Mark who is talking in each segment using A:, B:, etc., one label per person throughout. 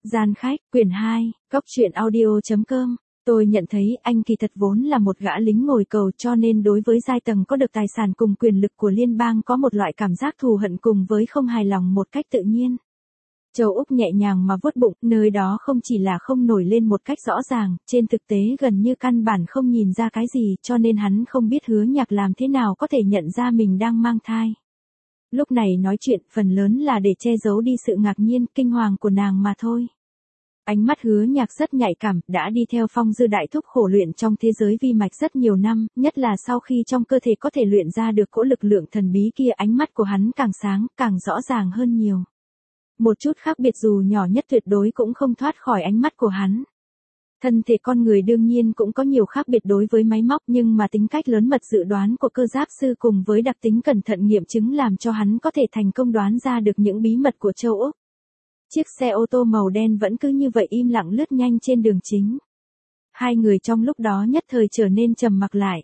A: Gian khách, quyển 2, Góc truyện audio.com. Tôi nhận thấy anh kỳ thật vốn là một gã lính ngồi cầu, cho nên đối với giai tầng có được tài sản cùng quyền lực của liên bang có một loại cảm giác thù hận cùng với không hài lòng một cách tự nhiên. Châu Úc nhẹ nhàng mà vuốt bụng, nơi đó không chỉ là không nổi lên một cách rõ ràng, trên thực tế gần như căn bản không nhìn ra cái gì, cho nên hắn không biết Hứa Nhạc làm thế nào có thể nhận ra mình đang mang thai. Lúc này nói chuyện phần lớn là để che giấu đi sự ngạc nhiên, kinh hoàng của nàng mà thôi. Ánh mắt Hứa Nhạc rất nhạy cảm, đã đi theo Phong Dư đại thúc khổ luyện trong thế giới vi mạch rất nhiều năm, nhất là sau khi trong cơ thể có thể luyện ra được cỗ lực lượng thần bí kia, ánh mắt của hắn càng sáng, càng rõ ràng hơn nhiều. Một chút khác biệt dù nhỏ nhất tuyệt đối cũng không thoát khỏi ánh mắt của hắn. Thân thể con người đương nhiên cũng có nhiều khác biệt đối với máy móc, nhưng mà tính cách lớn mật dự đoán của cơ giáp sư cùng với đặc tính cẩn thận nghiệm chứng làm cho hắn có thể thành công đoán ra được những bí mật của châu Úc. Chiếc xe ô tô màu đen vẫn cứ như vậy im lặng lướt nhanh trên đường chính. Hai người trong lúc đó nhất thời trở nên trầm mặc lại.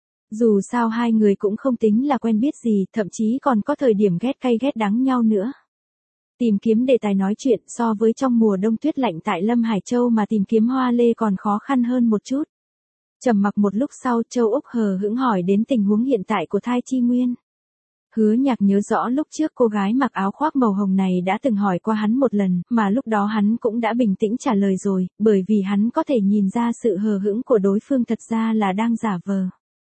A: Dù sao hai người cũng không tính là quen biết gì, thậm chí còn có thời điểm ghét cay ghét đắng nhau nữa. Tìm kiếm đề tài nói chuyện so với trong mùa đông tuyết lạnh tại Lâm Hải Châu mà tìm kiếm hoa lê còn khó khăn hơn một chút. Trầm mặc một lúc sau, Châu Úc hờ hững hỏi đến tình huống hiện tại của thai Chi Nguyên. Hứa Nhạc nhớ rõ lúc trước cô gái mặc áo khoác màu hồng này đã từng hỏi qua hắn một lần, mà lúc đó hắn cũng đã bình tĩnh trả lời rồi, bởi vì hắn có thể nhìn ra sự hờ hững của đối phương thật ra là đang giả vờ.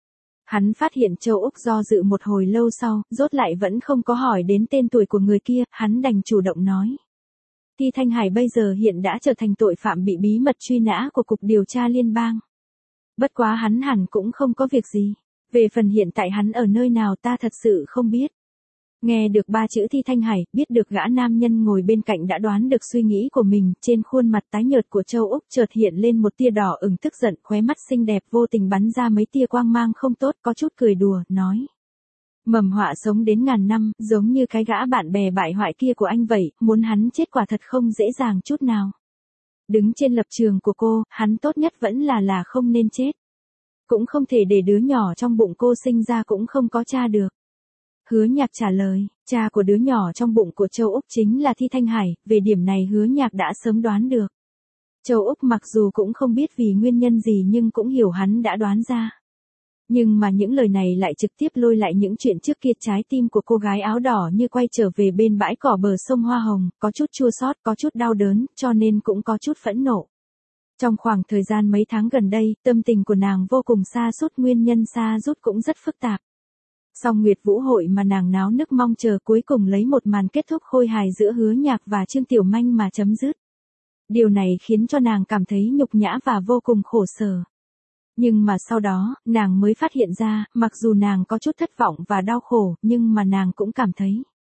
A: Hắn phát hiện Châu Úc do dự một hồi lâu sau, rốt lại vẫn không có hỏi đến tên tuổi của người kia, hắn đành chủ động nói. Ti Thanh Hải bây giờ hiện đã trở thành tội phạm bị bí mật truy nã của Cục Điều tra Liên bang. Bất quá hắn hẳn cũng không có việc gì. Về phần hiện tại hắn ở nơi nào ta thật sự không biết. Nghe được ba chữ Thi Thanh Hải, biết được gã nam nhân ngồi bên cạnh đã đoán được suy nghĩ của mình, trên khuôn mặt tái nhợt của Châu Úc chợt hiện lên một tia đỏ ửng tức giận, khóe mắt xinh đẹp vô tình bắn ra mấy tia quang mang không tốt, có chút cười đùa, nói. Mầm họa sống đến ngàn năm, giống như cái gã bạn bè bại hoại kia của anh vậy, muốn hắn chết quả thật không dễ dàng chút nào. Đứng trên lập trường của cô, hắn tốt nhất vẫn là không nên chết. Cũng không thể để đứa nhỏ trong bụng cô sinh ra cũng không có cha được. Hứa Nhạc trả lời, cha của đứa nhỏ trong bụng của Châu Úc chính là Thi Thanh Hải, về điểm này Hứa Nhạc đã sớm đoán được. Châu Úc mặc dù cũng không biết vì nguyên nhân gì nhưng cũng hiểu hắn đã đoán ra. Nhưng mà những lời này lại trực tiếp lôi lại những chuyện trước kia, trái tim của cô gái áo đỏ như quay trở về bên bãi cỏ bờ sông Hoa Hồng, có chút chua xót, có chút đau đớn, cho nên cũng có chút phẫn nộ. Trong khoảng thời gian mấy tháng gần đây, tâm tình của nàng vô cùng sa sút, nguyên nhân sa sút cũng rất phức tạp. Song Nguyệt Vũ hội mà nàng náo nức mong chờ cuối cùng lấy một màn kết thúc khôi hài giữa Hứa Nhạc và Trương Tiểu Manh mà chấm dứt. Điều này khiến cho nàng cảm thấy nhục nhã và vô cùng khổ sở. Nhưng mà sau đó, nàng mới phát hiện ra, mặc dù nàng có chút thất vọng và đau khổ, nhưng mà nàng cũng cảm thấy.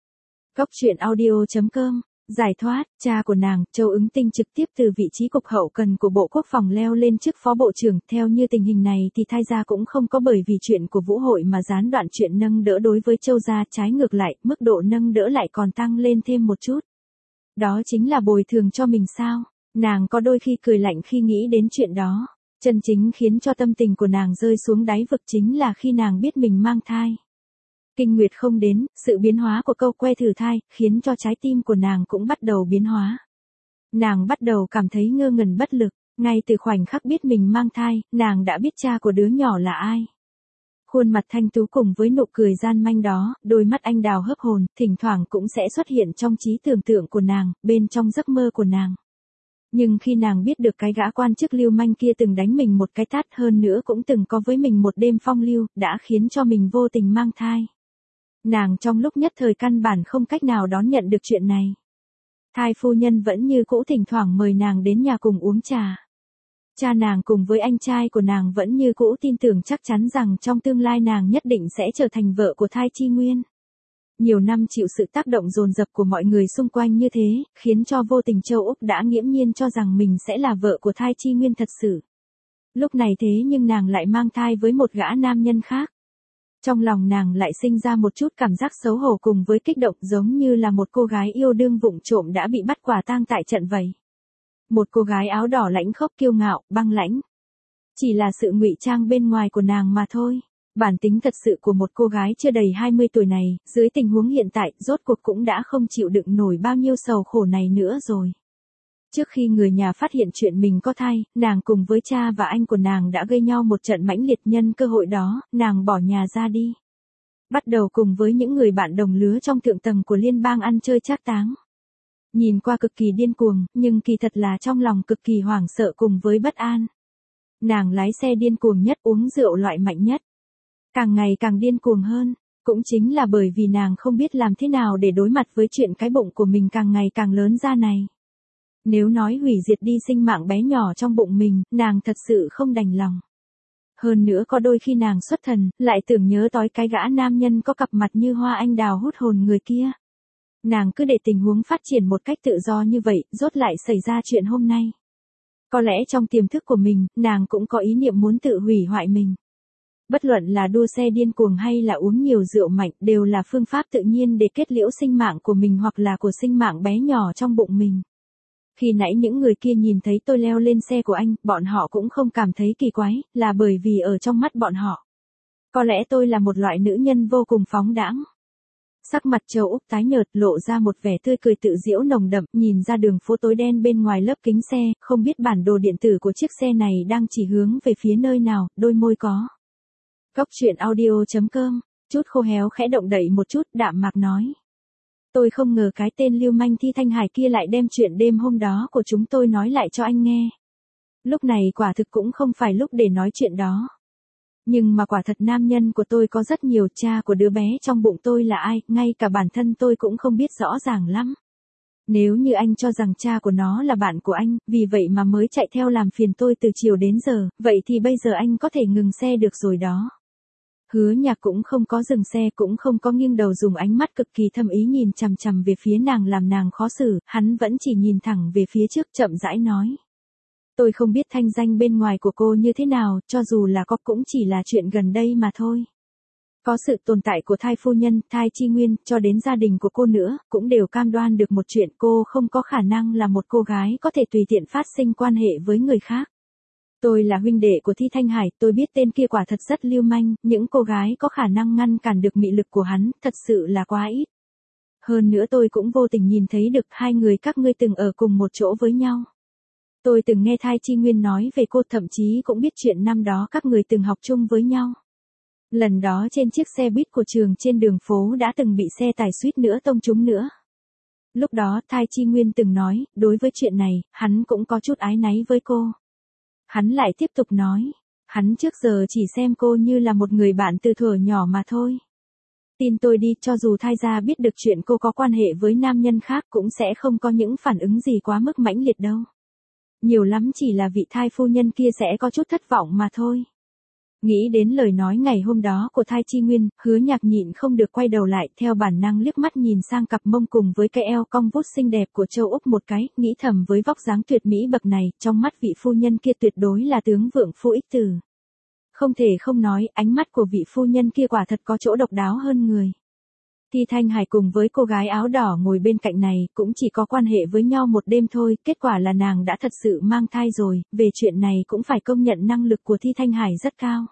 A: Góc truyện audio.com. Giải thoát, cha của nàng, Châu Ứng Tinh trực tiếp từ vị trí cục hậu cần của Bộ Quốc phòng leo lên chức phó bộ trưởng, theo như tình hình này thì Thai gia cũng không có bởi vì chuyện của Vũ hội mà gián đoạn chuyện nâng đỡ đối với Châu gia, trái ngược lại, mức độ nâng đỡ lại còn tăng lên thêm một chút. Đó chính là bồi thường cho mình sao? Nàng có đôi khi cười lạnh khi nghĩ đến chuyện đó. Chân chính khiến cho tâm tình của nàng rơi xuống đáy vực chính là khi nàng biết mình mang thai. Kinh nguyệt không đến, sự biến hóa của câu que thử thai, khiến cho trái tim của nàng cũng bắt đầu biến hóa. Nàng bắt đầu cảm thấy ngơ ngẩn bất lực, ngay từ khoảnh khắc biết mình mang thai, nàng đã biết cha của đứa nhỏ là ai. Khuôn mặt thanh tú cùng với nụ cười gian manh đó, đôi mắt anh đào hớp hồn, thỉnh thoảng cũng sẽ xuất hiện trong trí tưởng tượng của nàng, bên trong giấc mơ của nàng. Nhưng khi nàng biết được cái gã quan chức lưu manh kia từng đánh mình một cái tát, hơn nữa cũng từng có với mình một đêm phong lưu, đã khiến cho mình vô tình mang thai. Nàng trong lúc nhất thời căn bản không cách nào đón nhận được chuyện này. Thai phu nhân vẫn như cũ thỉnh thoảng mời nàng đến nhà cùng uống trà. Cha nàng cùng với anh trai của nàng vẫn như cũ tin tưởng chắc chắn rằng trong tương lai nàng nhất định sẽ trở thành vợ của Thai Chi Nguyên. Nhiều năm chịu sự tác động dồn dập của mọi người xung quanh như thế, khiến cho vô tình Châu Úc đã nghiễm nhiên cho rằng mình sẽ là vợ của Thai Chi Nguyên thật sự. Lúc này thế nhưng nàng lại mang thai với một gã nam nhân khác. Trong lòng nàng lại sinh ra một chút cảm giác xấu hổ cùng với kích động, giống như là một cô gái yêu đương vụng trộm đã bị bắt quả tang tại trận vậy. Một cô gái áo đỏ lãnh khốc kiêu ngạo, băng lãnh. Chỉ là sự ngụy trang bên ngoài của nàng mà thôi. Bản tính thật sự của một cô gái chưa đầy 20 tuổi này, dưới tình huống hiện tại, rốt cuộc cũng đã không chịu đựng nổi bao nhiêu sầu khổ này nữa rồi. Trước khi người nhà phát hiện chuyện mình có thai, nàng cùng với cha và anh của nàng đã gây nhau một trận mãnh liệt, nhân cơ hội đó, nàng bỏ nhà ra đi. Bắt đầu cùng với những người bạn đồng lứa trong thượng tầng của liên bang ăn chơi trác táng. Nhìn qua cực kỳ điên cuồng, nhưng kỳ thật là trong lòng cực kỳ hoảng sợ cùng với bất an. Nàng lái xe điên cuồng nhất, uống rượu loại mạnh nhất. Càng ngày càng điên cuồng hơn, cũng chính là bởi vì nàng không biết làm thế nào để đối mặt với chuyện cái bụng của mình càng ngày càng lớn ra này. Nếu nói hủy diệt đi sinh mạng bé nhỏ trong bụng mình, nàng thật sự không đành lòng. Hơn nữa có đôi khi nàng xuất thần, lại tưởng nhớ tới cái gã nam nhân có cặp mặt như hoa anh đào hút hồn người kia. Nàng cứ để tình huống phát triển một cách tự do như vậy, rốt lại xảy ra chuyện hôm nay. Có lẽ trong tiềm thức của mình, nàng cũng có ý niệm muốn tự hủy hoại mình. Bất luận là đua xe điên cuồng hay là uống nhiều rượu mạnh, đều là phương pháp tự nhiên để kết liễu sinh mạng của mình hoặc là của sinh mạng bé nhỏ trong bụng mình. Khi nãy những người kia nhìn thấy tôi leo lên xe của anh, bọn họ cũng không cảm thấy kỳ quái, là bởi vì ở trong mắt bọn họ, có lẽ tôi là một loại nữ nhân vô cùng phóng đãng. Sắc mặt Châu Úc tái nhợt, lộ ra một vẻ tươi cười tự giễu nồng đậm, nhìn ra đường phố tối đen bên ngoài lớp kính xe, không biết bản đồ điện tử của chiếc xe này đang chỉ hướng về phía nơi nào, đôi môi có. Góc truyện audio.com, chút khô héo khẽ động đậy một chút, đạm mạc nói. Tôi không ngờ cái tên lưu manh Thi Thanh Hải kia lại đem chuyện đêm hôm đó của chúng tôi nói lại cho anh nghe. Lúc này quả thực cũng không phải lúc để nói chuyện đó. Nhưng mà quả thật nam nhân của tôi có rất nhiều, cha của đứa bé trong bụng tôi là ai, ngay cả bản thân tôi cũng không biết rõ ràng lắm. Nếu như anh cho rằng cha của nó là bạn của anh, vì vậy mà mới chạy theo làm phiền tôi từ chiều đến giờ, vậy thì bây giờ anh có thể ngừng xe được rồi đó. Hứa Nhạc cũng không có dừng xe, cũng không có nghiêng đầu, dùng ánh mắt cực kỳ thâm ý nhìn chằm chằm về phía nàng làm nàng khó xử, hắn vẫn chỉ nhìn thẳng về phía trước, chậm rãi nói. Tôi không biết thanh danh bên ngoài của cô như thế nào, cho dù là có cũng chỉ là chuyện gần đây mà thôi. Có sự tồn tại của thai phu nhân, thai chi nguyên, cho đến gia đình của cô nữa, cũng đều cam đoan được một chuyện, cô không có khả năng là một cô gái có thể tùy tiện phát sinh quan hệ với người khác. Tôi là huynh đệ của Thi Thanh Hải, tôi biết tên kia quả thật rất lưu manh, những cô gái có khả năng ngăn cản được mị lực của hắn, thật sự là quá ít. Hơn nữa tôi cũng vô tình nhìn thấy được hai người các ngươi từng ở cùng một chỗ với nhau. Tôi từng nghe Thai Chi Nguyên nói về cô, thậm chí cũng biết chuyện năm đó các người từng học chung với nhau. Lần đó trên chiếc xe buýt của trường trên đường phố đã từng bị xe tải suýt nữa tông trúng nữa. Lúc đó Thai Chi Nguyên từng nói, đối với chuyện này, hắn cũng có chút áy náy với cô. Hắn lại tiếp tục nói, hắn trước giờ chỉ xem cô như là một người bạn từ thuở nhỏ mà thôi. Tin tôi đi, cho dù thai gia biết được chuyện cô có quan hệ với nam nhân khác cũng sẽ không có những phản ứng gì quá mức mãnh liệt đâu. Nhiều lắm chỉ là vị thai phu nhân kia sẽ có chút thất vọng mà thôi. Nghĩ đến lời nói ngày hôm đó của Thai Chi Nguyên, Hứa Nhạc nhịn không được quay đầu lại, theo bản năng liếc mắt nhìn sang cặp mông cùng với cái eo cong vút xinh đẹp của Châu Úc một cái, nghĩ thầm với vóc dáng tuyệt mỹ bậc này, trong mắt vị phu nhân kia tuyệt đối là tướng vượng phu ích tử. Không thể không nói, ánh mắt của vị phu nhân kia quả thật có chỗ độc đáo hơn người. Thi Thanh Hải cùng với cô gái áo đỏ ngồi bên cạnh này cũng chỉ có quan hệ với nhau một đêm thôi, kết quả là nàng đã thật sự mang thai rồi, về chuyện này cũng phải công nhận năng lực của Thi Thanh Hải rất cao.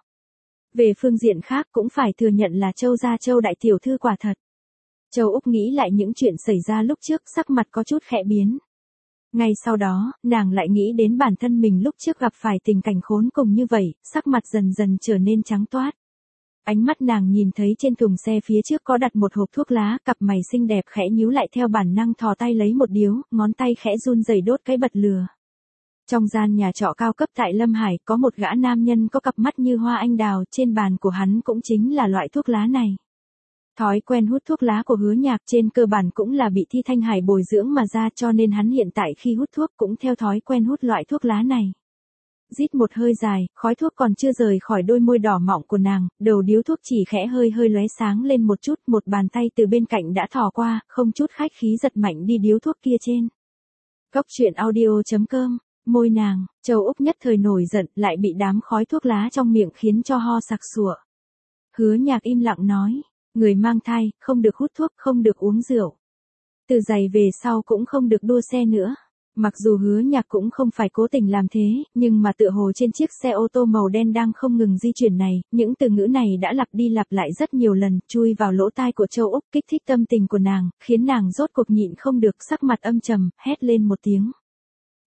A: Về phương diện khác cũng phải thừa nhận là Châu gia Châu đại tiểu thư quả thật. Châu Úc nghĩ lại những chuyện xảy ra lúc trước, sắc mặt có chút khẽ biến. Ngay sau đó, nàng lại nghĩ đến bản thân mình lúc trước gặp phải tình cảnh khốn cùng như vậy, sắc mặt dần dần trở nên trắng toát. Ánh mắt nàng nhìn thấy trên thùng xe phía trước có đặt một hộp thuốc lá, cặp mày xinh đẹp khẽ nhíu lại, theo bản năng thò tay lấy một điếu, ngón tay khẽ run rẩy đốt cái bật lửa. Trong gian nhà trọ cao cấp tại Lâm Hải, có một gã nam nhân có cặp mắt như hoa anh đào, trên bàn của hắn cũng chính là loại thuốc lá này. Thói quen hút thuốc lá của Hứa Nhạc trên cơ bản cũng là bị Thi Thanh Hải bồi dưỡng mà ra, cho nên hắn hiện tại khi hút thuốc cũng theo thói quen hút loại thuốc lá này. Rít một hơi dài, khói thuốc còn chưa rời khỏi đôi môi đỏ mọng của nàng, đầu điếu thuốc chỉ khẽ hơi hơi lóe sáng lên một chút, một bàn tay từ bên cạnh đã thò qua, không chút khách khí giật mạnh đi điếu thuốc kia trên. Góc truyện audio.com, môi nàng, Châu Úc nhất thời nổi giận, lại bị đám khói thuốc lá trong miệng khiến cho ho sặc sụa. Hứa Nhạc im lặng nói, người mang thai, không được hút thuốc, không được uống rượu. Từ giày về sau cũng không được đua xe nữa. Mặc dù Hứa Nhạc cũng không phải cố tình làm thế, nhưng mà tựa hồ trên chiếc xe ô tô màu đen đang không ngừng di chuyển này, những từ ngữ này đã lặp đi lặp lại rất nhiều lần, chui vào lỗ tai của Châu Úc, kích thích tâm tình của nàng, khiến nàng rốt cuộc nhịn không được, sắc mặt âm trầm, hét lên một tiếng.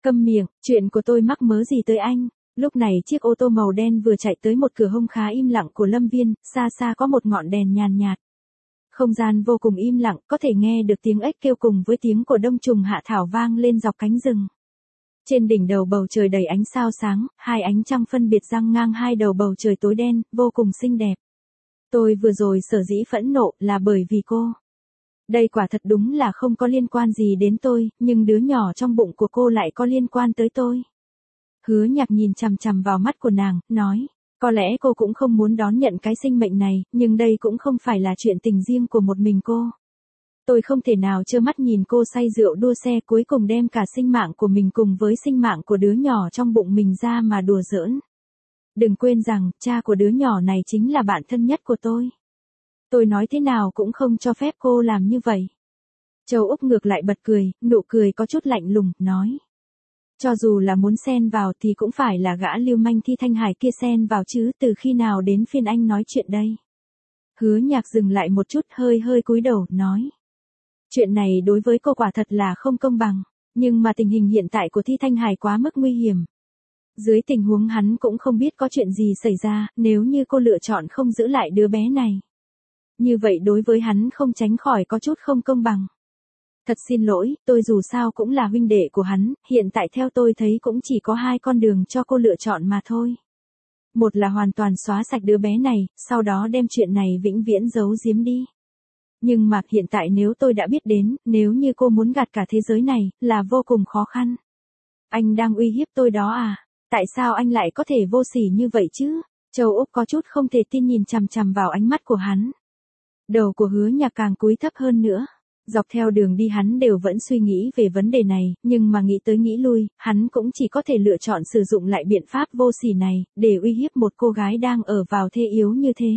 A: Câm miệng, chuyện của tôi mắc mớ gì tới anh. Lúc này chiếc ô tô màu đen vừa chạy tới một cửa hông khá im lặng của Lâm Viên, xa xa có một ngọn đèn nhàn nhạt. Không gian vô cùng im lặng, có thể nghe được tiếng ếch kêu cùng với tiếng của đông trùng hạ thảo vang lên dọc cánh rừng. Trên đỉnh đầu bầu trời đầy ánh sao sáng, hai ánh trăng phân biệt giăng ngang hai đầu bầu trời tối đen, vô cùng xinh đẹp. Tôi vừa rồi sở dĩ phẫn nộ là bởi vì cô. Đây quả thật đúng là không có liên quan gì đến tôi, nhưng đứa nhỏ trong bụng của cô lại có liên quan tới tôi. Hứa Nhạc nhìn chằm chằm vào mắt của nàng, nói, có lẽ cô cũng không muốn đón nhận cái sinh mệnh này, nhưng đây cũng không phải là chuyện tình riêng của một mình cô. Tôi không thể nào trơ mắt nhìn cô say rượu đua xe cuối cùng đem cả sinh mạng của mình cùng với sinh mạng của đứa nhỏ trong bụng mình ra mà đùa giỡn. Đừng quên rằng, cha của đứa nhỏ này chính là bạn thân nhất của tôi. Tôi nói thế nào cũng không cho phép cô làm như vậy. Châu Úc ngược lại bật cười, nụ cười có chút lạnh lùng, nói. Cho dù là muốn xen vào thì cũng phải là gã lưu manh Thi Thanh Hải kia xen vào chứ, từ khi nào đến phiên anh nói chuyện đây. Hứa Nhạc dừng lại một chút, hơi cúi đầu, nói. Chuyện này đối với cô quả thật là không công bằng, nhưng mà tình hình hiện tại của Thi Thanh Hải quá mức nguy hiểm. Dưới tình huống hắn cũng không biết có chuyện gì xảy ra, nếu như cô lựa chọn không giữ lại đứa bé này. Như vậy đối với hắn không tránh khỏi có chút không công bằng. Thật xin lỗi, tôi dù sao cũng là huynh đệ của hắn, hiện tại theo tôi thấy cũng chỉ có hai con đường cho cô lựa chọn mà thôi. Một là hoàn toàn xóa sạch đứa bé này, sau đó đem chuyện này vĩnh viễn giấu giếm đi. Nhưng mà hiện tại nếu tôi đã biết đến, nếu như cô muốn gạt cả thế giới này, là vô cùng khó khăn. Anh đang uy hiếp tôi đó à? Tại sao anh lại có thể vô sỉ như vậy chứ? Châu Úc có chút không thể tin nhìn chằm chằm vào ánh mắt của hắn. Đầu của Hứa Nhạc càng cúi thấp hơn nữa. Dọc theo đường đi hắn đều vẫn suy nghĩ về vấn đề này, nhưng mà nghĩ tới nghĩ lui, hắn cũng chỉ có thể lựa chọn sử dụng lại biện pháp vô sỉ này, để uy hiếp một cô gái đang ở vào thế yếu như thế.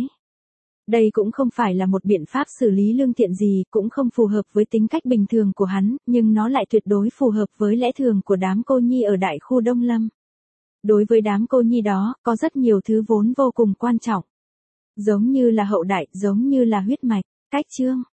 A: Đây cũng không phải là một biện pháp xử lý lương thiện gì, cũng không phù hợp với tính cách bình thường của hắn, nhưng nó lại tuyệt đối phù hợp với lẽ thường của đám cô nhi ở đại khu Đông Lâm. Đối với đám cô nhi đó, có rất nhiều thứ vốn vô cùng quan trọng. Giống như là hậu đại, giống như là huyết mạch, cách chương.